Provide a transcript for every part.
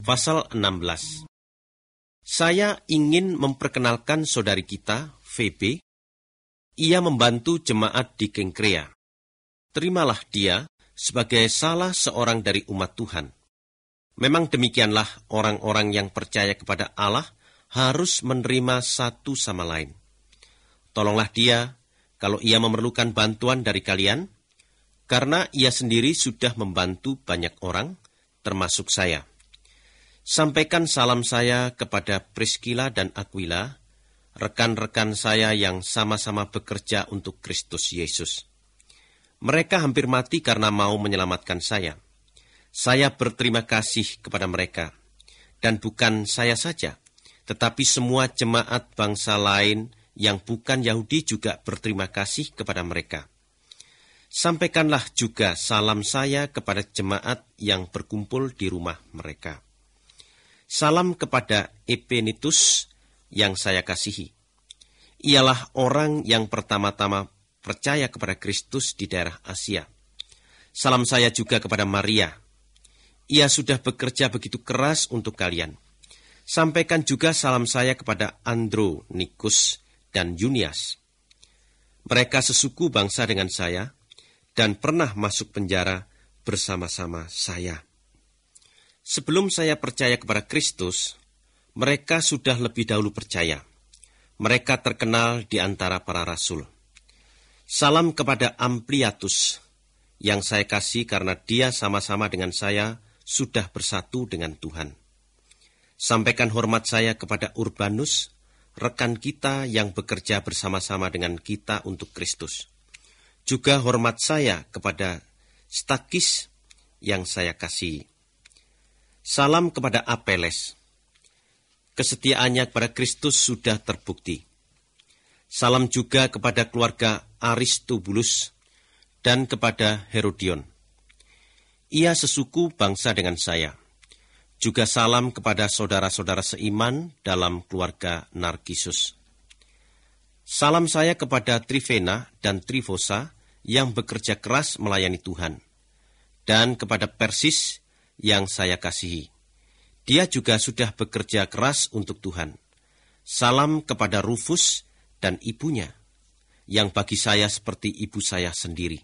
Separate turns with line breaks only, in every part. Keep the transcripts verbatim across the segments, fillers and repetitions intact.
pasal enam belas. Saya ingin memperkenalkan saudari kita, Febe. Ia membantu jemaat di Kengkrea. Terimalah dia sebagai salah seorang dari umat Tuhan. Memang demikianlah orang-orang yang percaya kepada Allah harus menerima satu sama lain. Tolonglah dia kalau ia memerlukan bantuan dari kalian, karena ia sendiri sudah membantu banyak orang, termasuk saya. Sampaikan salam saya kepada Priscilla dan Aquila, rekan-rekan saya yang sama-sama bekerja untuk Kristus Yesus. Mereka hampir mati karena mau menyelamatkan saya. Saya berterima kasih kepada mereka. Dan bukan saya saja, tetapi semua jemaat bangsa lain yang bukan Yahudi juga berterima kasih kepada mereka. Sampaikanlah juga salam saya kepada jemaat yang berkumpul di rumah mereka. Salam kepada Epenitus yang saya kasihi. Ialah orang yang pertama-tama percaya kepada Kristus di daerah Asia. Salam saya juga kepada Maria. Ia sudah bekerja begitu keras untuk kalian. Sampaikan juga salam saya kepada Andronikus dan Junias. Mereka sesuku bangsa dengan saya dan pernah masuk penjara bersama-sama saya. Sebelum saya percaya kepada Kristus, mereka sudah lebih dahulu percaya. Mereka terkenal di antara para rasul. Salam kepada Ampliatus, yang saya kasih karena dia sama-sama dengan saya sudah bersatu dengan Tuhan. Sampaikan hormat saya kepada Urbanus, rekan kita yang bekerja bersama-sama dengan kita untuk Kristus. Juga hormat saya kepada Stakis yang saya kasihi. Salam kepada Apeles. Kesetiaannya kepada Kristus sudah terbukti. Salam juga kepada keluarga Aristobulus dan kepada Herodion. Ia sesuku bangsa dengan saya. Juga salam kepada saudara-saudara seiman dalam keluarga Narkisus. Salam saya kepada Trifena dan Trifosa yang bekerja keras melayani Tuhan. Dan kepada Persis yang saya kasihi. Dia juga sudah bekerja keras untuk Tuhan. Salam kepada Rufus dan ibunya, yang bagi saya seperti ibu saya sendiri.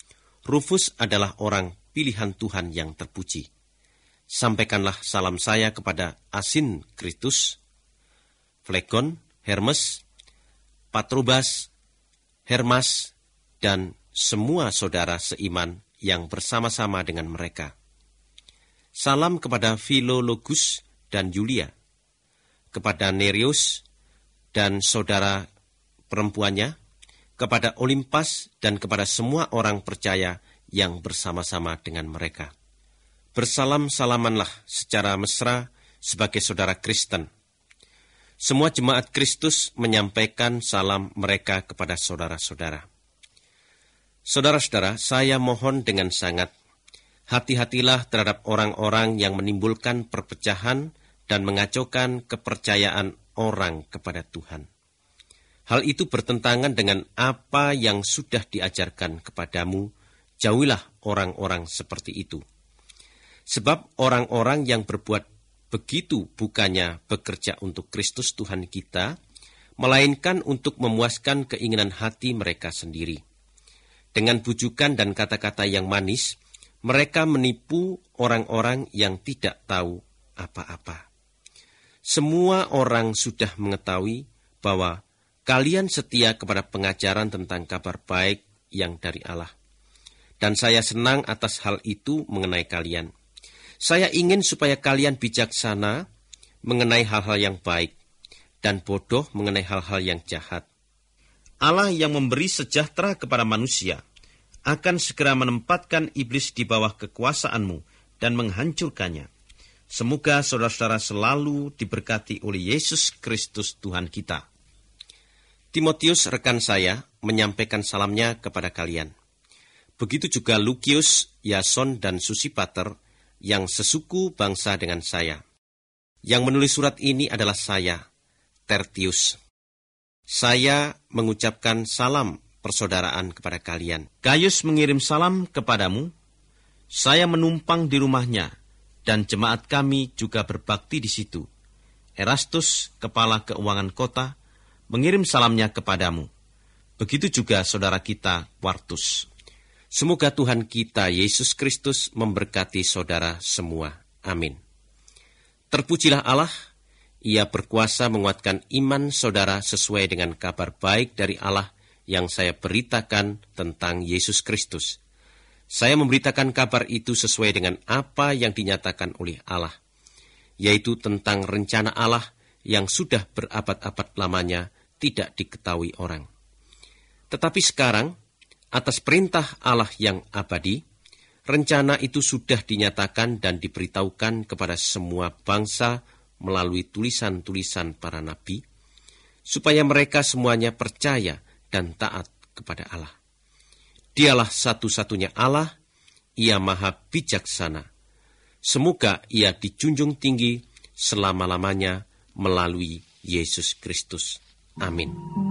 Rufus adalah orang pilihan Tuhan yang terpuji. Sampaikanlah salam saya kepada Asinkritus, Flegon, Hermes, Patrobas, Hermas, dan semua saudara seiman yang bersama-sama dengan mereka. Salam kepada Filologus dan Julia, kepada Nereus dan saudara perempuannya, kepada Olimpas dan kepada semua orang percaya yang bersama-sama dengan mereka. Bersalam-salamanlah secara mesra sebagai saudara Kristen. Semua jemaat Kristus menyampaikan salam mereka kepada saudara-saudara. Saudara-saudara, saya mohon dengan sangat, hati-hatilah terhadap orang-orang yang menimbulkan perpecahan dan mengacaukan kepercayaan orang kepada Tuhan. Hal itu bertentangan dengan apa yang sudah diajarkan kepadamu, jauhilah orang-orang seperti itu. Sebab orang-orang yang berbuat begitu bukannya bekerja untuk Kristus Tuhan kita, melainkan untuk memuaskan keinginan hati mereka sendiri. Dengan bujukan dan kata-kata yang manis, mereka menipu orang-orang yang tidak tahu apa-apa. Semua orang sudah mengetahui bahwa kalian setia kepada pengajaran tentang kabar baik yang dari Allah. Dan saya senang atas hal itu mengenai kalian. Saya ingin supaya kalian bijaksana mengenai hal-hal yang baik dan bodoh mengenai hal-hal yang jahat. Allah yang memberi sejahtera kepada manusia akan segera menempatkan iblis di bawah kekuasaanmu dan menghancurkannya. Semoga saudara-saudara selalu diberkati oleh Yesus Kristus Tuhan kita. Timotius rekan saya menyampaikan salamnya kepada kalian. Begitu juga Lukius, Yason, dan Susipater yang sesuku bangsa dengan saya. Yang menulis surat ini adalah saya, Tertius. Saya mengucapkan salam persaudaraan kepada kalian. Gaius mengirim salam kepadamu. Saya menumpang di rumahnya dan jemaat kami juga berbakti di situ. Erastus, kepala keuangan kota, mengirim salamnya kepadamu. Begitu juga saudara kita, Quartus. Semoga Tuhan kita, Yesus Kristus, memberkati saudara semua. Amin. Terpujilah Allah, Ia berkuasa menguatkan iman saudara sesuai dengan kabar baik dari Allah yang saya beritakan tentang Yesus Kristus. Saya memberitakan kabar itu sesuai dengan apa yang dinyatakan oleh Allah, yaitu tentang rencana Allah yang sudah berabad-abad lamanya tidak diketahui orang. Tetapi sekarang, atas perintah Allah yang abadi, rencana itu sudah dinyatakan dan diberitahukan kepada semua bangsa melalui tulisan-tulisan para nabi, supaya mereka semuanya percaya dan taat kepada Allah. Dialah satu-satunya Allah, Ia maha bijaksana. Semoga Ia dijunjung tinggi selama-lamanya melalui Yesus Kristus. Amin.